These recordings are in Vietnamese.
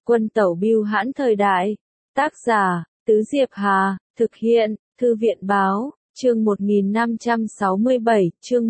Quân tẩu bưu hãn thời đại. Tác giả, Tứ Diệp Hà, thực hiện, Thư viện báo, chương 1567, chương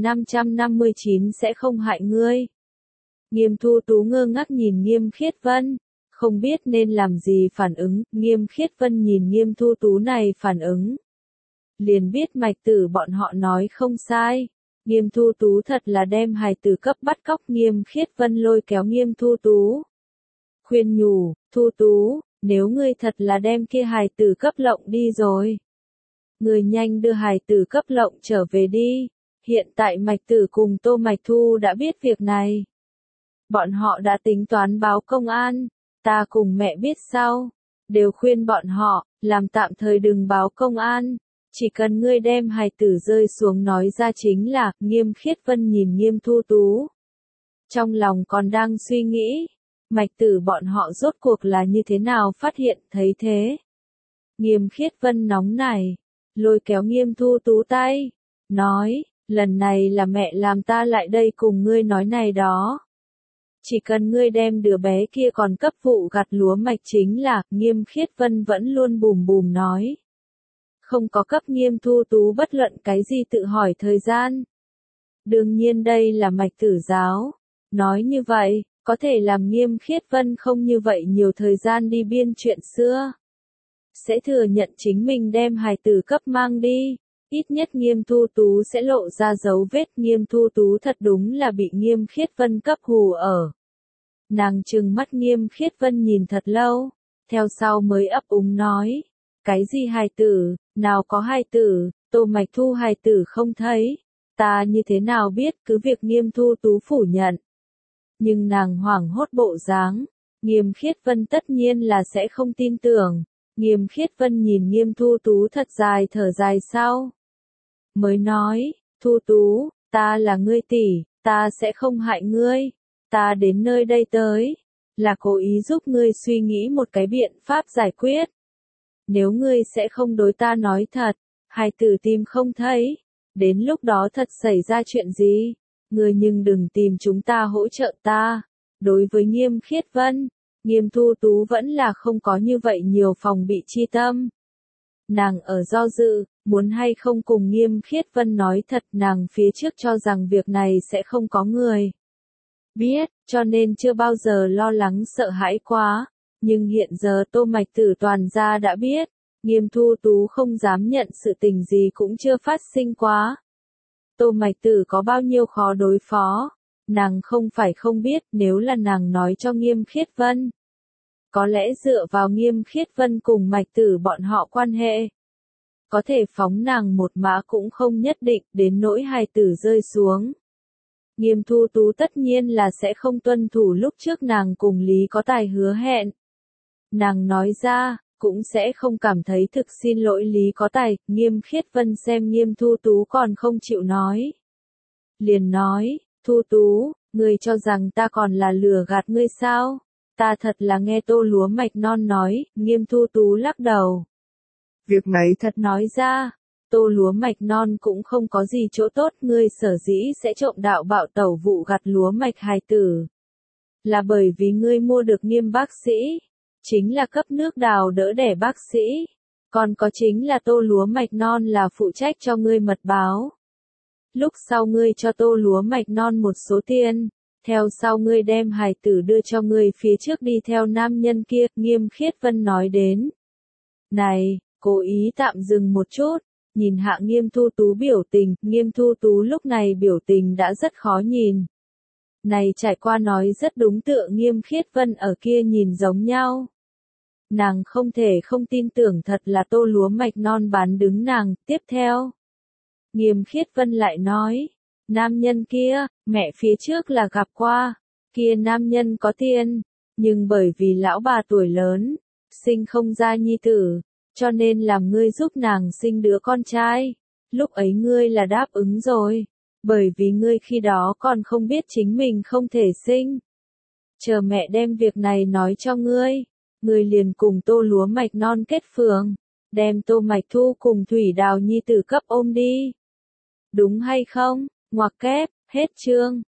1559 sẽ không hại ngươi. Nghiêm Thu Tú ngơ ngác nhìn Nghiêm Khiết Vân, không biết nên làm gì phản ứng. Nghiêm Khiết Vân nhìn Nghiêm Thu Tú này phản ứng, liền biết mạch tử bọn họ nói không sai. Nghiêm Thu Tú thật là đem hài tử cấp bắt cóc. Nghiêm Khiết Vân lôi kéo Nghiêm Thu Tú, khuyên nhủ, Thu Tú, nếu ngươi thật là đem kia hài tử cấp lộng đi rồi, ngươi nhanh đưa hài tử cấp lộng trở về đi. Hiện tại mạch tử cùng Tô Mạch Thu đã biết việc này, bọn họ đã tính toán báo công an. Ta cùng mẹ biết sau, đều khuyên bọn họ, làm tạm thời đừng báo công an. Chỉ cần ngươi đem hài tử rơi xuống nói ra chính là. Nghiêm Khiết Vân nhìn Nghiêm Thu Tú, trong lòng còn đang suy nghĩ, mạch tử bọn họ rốt cuộc là như thế nào phát hiện. Thấy thế, Nghiêm Khiết Vân nóng nảy, lôi kéo Nghiêm Thu Tú tay, nói, lần này là mẹ làm ta lại đây cùng ngươi nói này đó. Chỉ cần ngươi đem đứa bé kia còn cấp vụ gặt lúa mạch chính là. Nghiêm Khiết Vân vẫn luôn bùm bùm nói, không có cấp Nghiêm Thu Tú bất luận cái gì tự hỏi thời gian. Đương nhiên đây là mạch tử giáo, nói như vậy, có thể làm Nghiêm Khiết Vân không như vậy nhiều thời gian đi biên chuyện xưa. Sẽ thừa nhận chính mình đem hài tử cấp mang đi, ít nhất Nghiêm Thu Tú sẽ lộ ra dấu vết. Nghiêm Thu Tú thật đúng là bị Nghiêm Khiết Vân cấp hù ở. Nàng trừng mắt Nghiêm Khiết Vân nhìn thật lâu, theo sau mới ấp úng nói, cái gì hài tử, nào có hài tử, Tô Mạch Thu hài tử không thấy, ta như thế nào biết. Cứ việc Nghiêm Thu Tú phủ nhận, nhưng nàng hoảng hốt bộ dáng, Nghiêm Khiết Vân tất nhiên là sẽ không tin tưởng. Nghiêm Khiết Vân nhìn Nghiêm Thu Tú thật dài thở dài sau, mới nói, Thu Tú, ta là ngươi tỷ, ta sẽ không hại ngươi, ta đến nơi đây tới, là cố ý giúp ngươi suy nghĩ một cái biện pháp giải quyết. Nếu ngươi sẽ không đối ta nói thật, hài tử tìm không thấy, đến lúc đó thật xảy ra chuyện gì, ngươi nhưng đừng tìm chúng ta hỗ trợ ta. Đối với Nghiêm Khiết Vân, Nghiêm Thu Tú vẫn là không có như vậy nhiều phòng bị chi tâm. Nàng ở do dự, muốn hay không cùng Nghiêm Khiết Vân nói thật. Nàng phía trước cho rằng việc này sẽ không có người biết, cho nên chưa bao giờ lo lắng sợ hãi quá. Nhưng hiện giờ Tô Mạch Tử toàn gia đã biết, Nghiêm Thu Tú không dám nhận sự tình gì cũng chưa phát sinh quá. Tô Mạch Tử có bao nhiêu khó đối phó, nàng không phải không biết. Nếu là nàng nói cho Nghiêm Khiết Vân, có lẽ dựa vào Nghiêm Khiết Vân cùng Mạch Tử bọn họ quan hệ, có thể phóng nàng một mã cũng không nhất định. Đến nỗi hài tử rơi xuống, Nghiêm Thu Tú tất nhiên là sẽ không tuân thủ lúc trước nàng cùng Lý Có Tài hứa hẹn. Nàng nói ra, cũng sẽ không cảm thấy thực xin lỗi Lý Có Tài. Nghiêm Khiết Vân xem Nghiêm Thu Tú còn không chịu nói, liền nói, Thu Tú, ngươi cho rằng ta còn là lừa gạt ngươi sao? Ta thật là nghe Tô Lúa Mạch Non nói. Nghiêm Thu Tú lắc đầu. Việc này thật nói ra, Tô Lúa Mạch Non cũng không có gì chỗ tốt. Ngươi sở dĩ sẽ trộm đạo bạo tẩu vụ gặt lúa mạch hài tử, là bởi vì ngươi mua được Nghiêm bác sĩ, chính là cấp nước đào đỡ đẻ bác sĩ. Còn có chính là Tô Lúa Mạch Non là phụ trách cho ngươi mật báo. Lúc sau ngươi cho Tô Lúa Mạch Non một số tiền, theo sau ngươi đem hài tử đưa cho ngươi phía trước đi theo nam nhân kia. Nghiêm Khiết Vân nói đến này, cố ý tạm dừng một chút, nhìn hạ Nghiêm Thu Tú biểu tình. Nghiêm Thu Tú lúc này biểu tình đã rất khó nhìn. Này trải qua nói rất đúng tựa Nghiêm Khiết Vân ở kia nhìn giống nhau. Nàng không thể không tin tưởng thật là Tô Lúa Mạch Non bán đứng nàng. Tiếp theo, Nghiêm Khiết Vân lại nói, nam nhân kia, mẹ phía trước là gặp qua, kia nam nhân có tiền, nhưng bởi vì lão bà tuổi lớn, sinh không ra nhi tử, cho nên làm ngươi giúp nàng sinh đứa con trai. Lúc ấy ngươi là đáp ứng rồi, bởi vì ngươi khi đó còn không biết chính mình không thể sinh. Chờ mẹ đem việc này nói cho ngươi, ngươi liền cùng Tô Lúa Mạch Non kết phường, đem Tô Mạch Thu cùng Thủy Đào nhi tử cấp ôm đi. Đúng hay không? Ngoặc kép, hết chương.